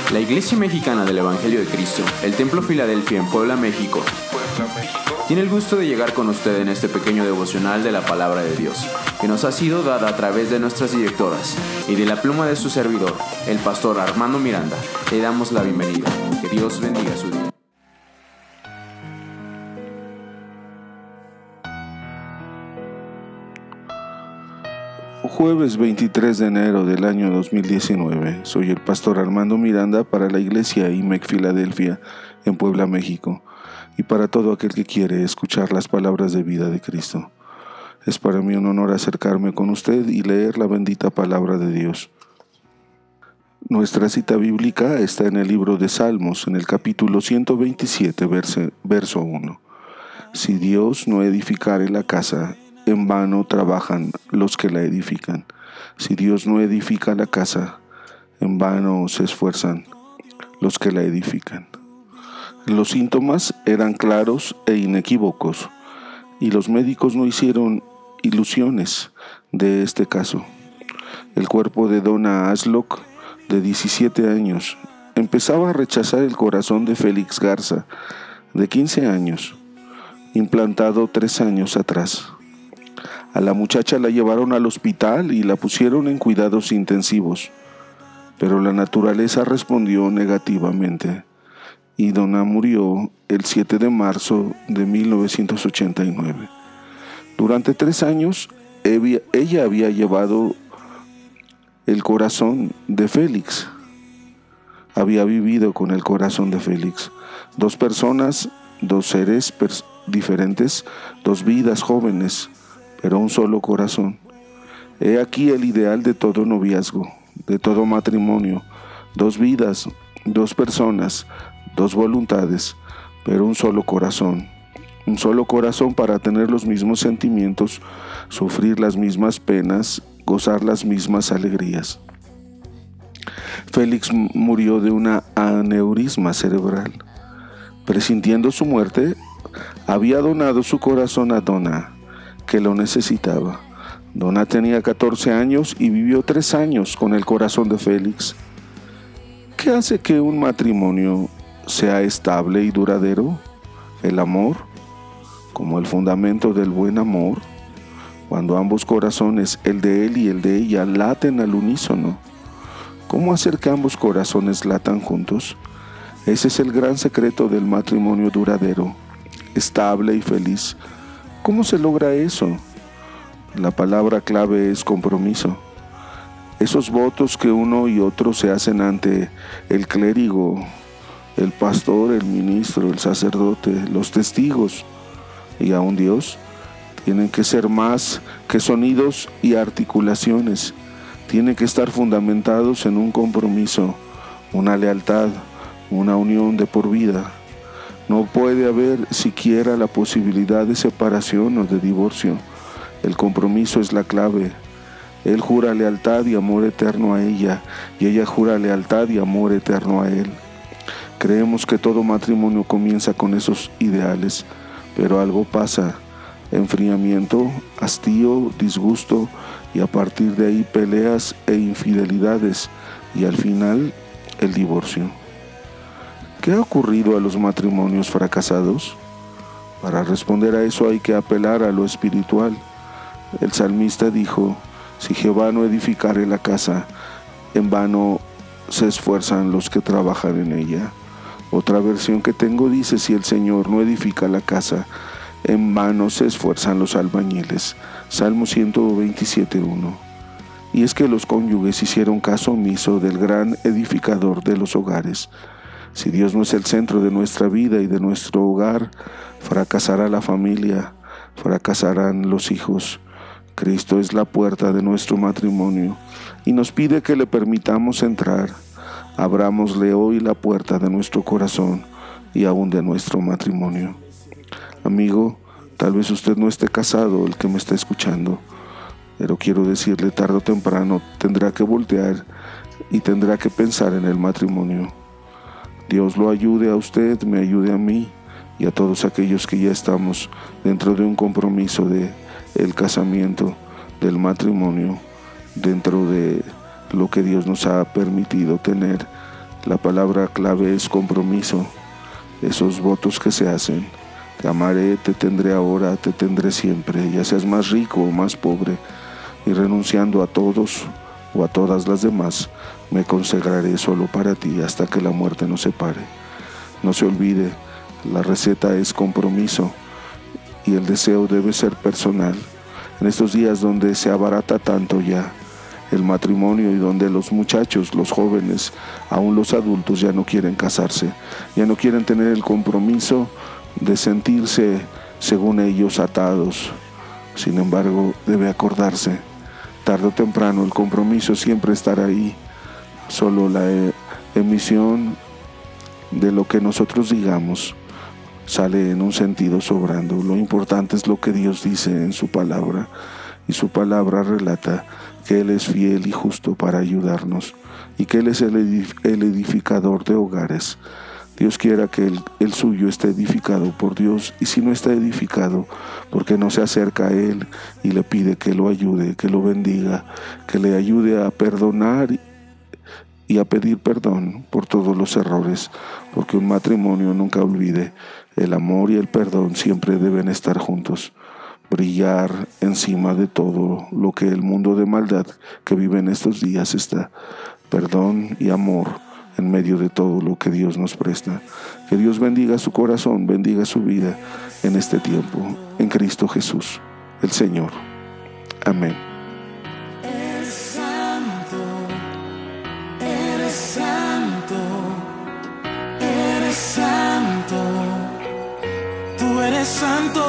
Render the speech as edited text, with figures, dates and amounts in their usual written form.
La Iglesia Mexicana del Evangelio de Cristo, el Templo Filadelfia en Puebla, México, tiene el gusto de llegar con usted en este pequeño devocional de la Palabra de Dios, que nos ha sido dada a través de nuestras directoras y de la pluma de su servidor, el pastor Armando Miranda. Le damos la bienvenida. Que Dios bendiga su día. Jueves 23 de enero del año 2019. Soy el pastor Armando Miranda para la Iglesia IMEC Filadelfia en Puebla, México, y para todo aquel que quiere escuchar las palabras de vida de Cristo. Es para mí un honor acercarme con usted y leer la bendita palabra de Dios. Nuestra cita bíblica está en el libro de Salmos, en el capítulo 127, verso 1. Si Dios no edificare la casa, en vano trabajan los que la edifican. Si Dios no edifica la casa, en vano se esfuerzan los que la edifican. Los síntomas eran claros e inequívocos, y los médicos no hicieron ilusiones de este caso. El cuerpo de Donna Aslock, de 17 años, empezaba a rechazar el corazón de Félix Garza, de 15 años, implantado 3 años atrás. A la muchacha la llevaron al hospital y la pusieron en cuidados intensivos, pero la naturaleza respondió negativamente y Donna murió el 7 de marzo de 1989. Durante 3 años, ella había llevado el corazón de Félix. Había vivido con el corazón de Félix. 2 personas, 2 seres diferentes, 2 vidas jóvenes, pero un solo corazón. He aquí el ideal de todo noviazgo, de todo matrimonio: 2 vidas, 2 personas, 2 voluntades, pero un solo corazón. Un solo corazón para tener los mismos sentimientos, sufrir las mismas penas, gozar las mismas alegrías. Félix murió de una aneurisma cerebral. Presintiendo su muerte, había donado su corazón a Donna, que lo necesitaba. Donna tenía 14 años y vivió 3 años con el corazón de Félix. ¿Qué hace que un matrimonio sea estable y duradero? El amor, como el fundamento del buen amor, cuando ambos corazones, el de él y el de ella, laten al unísono. ¿Cómo hacer que ambos corazones latan juntos? Ese es el gran secreto del matrimonio duradero, estable y feliz. ¿Cómo se logra eso? La palabra clave es compromiso. Esos votos que uno y otro se hacen ante el clérigo, el pastor, el ministro, el sacerdote, los testigos y aún Dios, tienen que ser más que sonidos y articulaciones. Tienen que estar fundamentados en un compromiso, una lealtad, una unión de por vida. No puede haber siquiera la posibilidad de separación o de divorcio. El compromiso es la clave. Él jura lealtad y amor eterno a ella, y ella jura lealtad y amor eterno a él. Creemos que todo matrimonio comienza con esos ideales, pero algo pasa: enfriamiento, hastío, disgusto, y a partir de ahí peleas e infidelidades, y al final el divorcio. ¿Qué ha ocurrido a los matrimonios fracasados? Para responder a eso hay que apelar a lo espiritual. El salmista dijo: si Jehová no edificare la casa, en vano se esfuerzan los que trabajan en ella. Otra versión que tengo dice: si el Señor no edifica la casa, en vano se esfuerzan los albañiles. Salmo 127:1. Y es que los cónyuges hicieron caso omiso del gran edificador de los hogares. Si Dios no es el centro de nuestra vida y de nuestro hogar, fracasará la familia, fracasarán los hijos. Cristo es la puerta de nuestro matrimonio y nos pide que le permitamos entrar. Abrámosle hoy la puerta de nuestro corazón y aún de nuestro matrimonio. Amigo, tal vez usted no esté casado, el que me está escuchando, pero quiero decirle, tarde o temprano tendrá que voltear y tendrá que pensar en el matrimonio. Dios lo ayude a usted, me ayude a mí y a todos aquellos que ya estamos dentro de un compromiso de el casamiento, del matrimonio, dentro de lo que Dios nos ha permitido tener, La palabra clave es compromiso. Esos votos que se hacen. Te amaré, te tendré ahora, te tendré siempre, ya seas más rico o más pobre, y renunciando a todos o a todas las demás, me consagraré solo para ti hasta que la muerte nos separe. No se olvide, la receta es compromiso y el deseo debe ser personal. En estos días donde se abarata tanto ya el matrimonio y donde los muchachos, los jóvenes, aún los adultos ya no quieren casarse, ya no quieren tener el compromiso de sentirse, según ellos, atados. Sin embargo, debe acordarse, tarde o temprano el compromiso siempre estará ahí. Solo la emisión de lo que nosotros digamos sale en un sentido sobrando. Lo importante es lo que Dios dice en su palabra, y su palabra relata que Él es fiel y justo para ayudarnos y que Él es el edificador de hogares. Dios quiera que el suyo esté edificado por Dios, y si no está edificado, porque no se acerca a Él y le pide que lo ayude, que lo bendiga, que le ayude a perdonar y a pedir perdón por todos los errores, porque un matrimonio nunca olvide, el amor y el perdón siempre deben estar juntos, brillar encima de todo lo que el mundo de maldad que vive en estos días está. Perdón y amor en medio de todo lo que Dios nos presta. Que Dios bendiga su corazón, bendiga su vida en este tiempo, en Cristo Jesús, el Señor. Amén. Eres santo, eres santo, eres santo, tú eres santo.